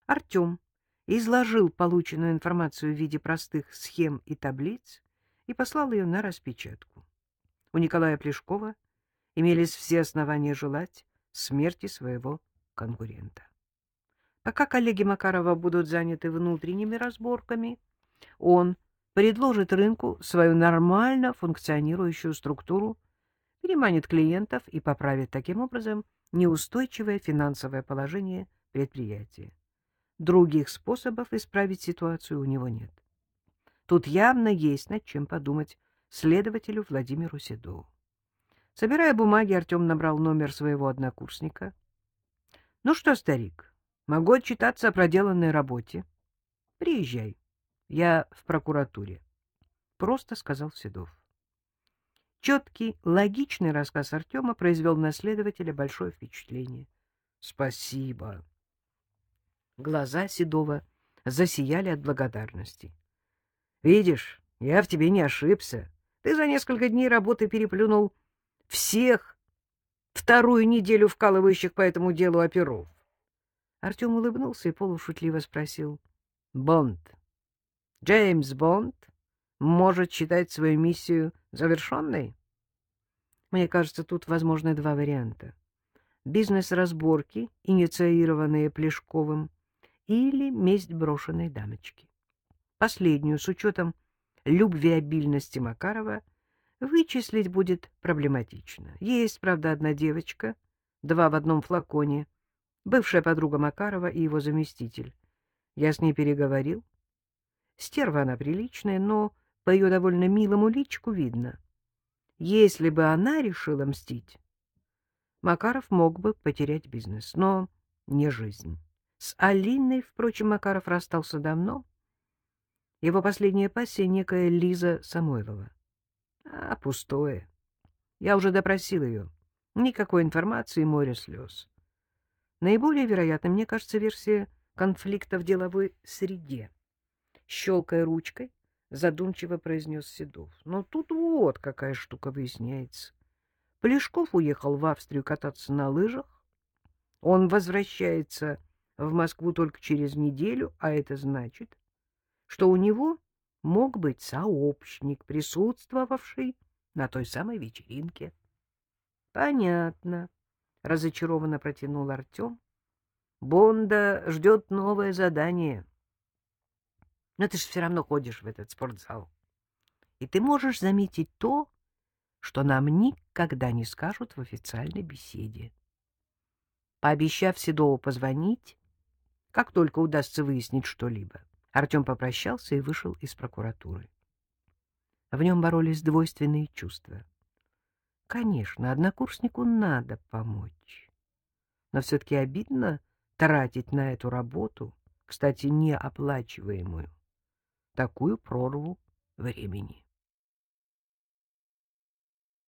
Артем изложил полученную информацию в виде простых схем и таблиц и послал ее на распечатку. У Николая Плешкова имелись все основания желать смерти своего конкурента. Пока коллеги Макарова будут заняты внутренними разборками, он предложит рынку свою нормально функционирующую структуру, переманит клиентов и поправит таким образом неустойчивое финансовое положение предприятия. Других способов исправить ситуацию у него нет. Тут явно есть над чем подумать следователю Владимиру Седову. Собирая бумаги, Артем набрал номер своего однокурсника. — Ну что, старик, могу отчитаться о проделанной работе. — Приезжай. Я в прокуратуре. — просто сказал Седов. Четкий, логичный рассказ Артема произвел на следователя большое впечатление. — Спасибо. Глаза Седова засияли от благодарности. — Видишь, я в тебе не ошибся. Ты за несколько дней работы переплюнул всех вторую неделю вкалывающих по этому делу оперов. Артем улыбнулся и полушутливо спросил. — Бонд, Джеймс Бонд, может считать свою миссию завершенной? Мне кажется, тут возможны два варианта. Бизнес-разборки, инициированные Плешковым, или месть брошенной дамочки. Последнюю, с учетом любвеобильности Макарова, вычислить будет проблематично. Есть, правда, одна девочка, два в одном флаконе, бывшая подруга Макарова и его заместитель. Я с ней переговорил. Стерва она приличная, но по ее довольно милому личику видно. Если бы она решила мстить, Макаров мог бы потерять бизнес, но не жизнь. С Алиной, впрочем, Макаров расстался давно. Его последняя пассия — некая Лиза Самойлова. А, пустое. Я уже допросил ее. Никакой информации, море слез. Наиболее вероятной, мне кажется, версия конфликта в деловой среде. Щелкая ручкой, задумчиво произнес Седов. Но тут вот какая штука выясняется. Плешков уехал в Австрию кататься на лыжах. Он возвращается в Москву только через неделю, а это значит, что у него мог быть сообщник, присутствовавший на той самой вечеринке. — Понятно, — разочарованно протянул Артем. — Бонда ждет новое задание. Но ты же все равно ходишь в этот спортзал. И ты можешь заметить то, что нам никогда не скажут в официальной беседе. Пообещав Седову позвонить, как только удастся выяснить что-либо, Артем попрощался и вышел из прокуратуры. В нем боролись двойственные чувства. Конечно, однокурснику надо помочь, но все-таки обидно тратить на эту работу, кстати, неоплачиваемую, такую прорву времени.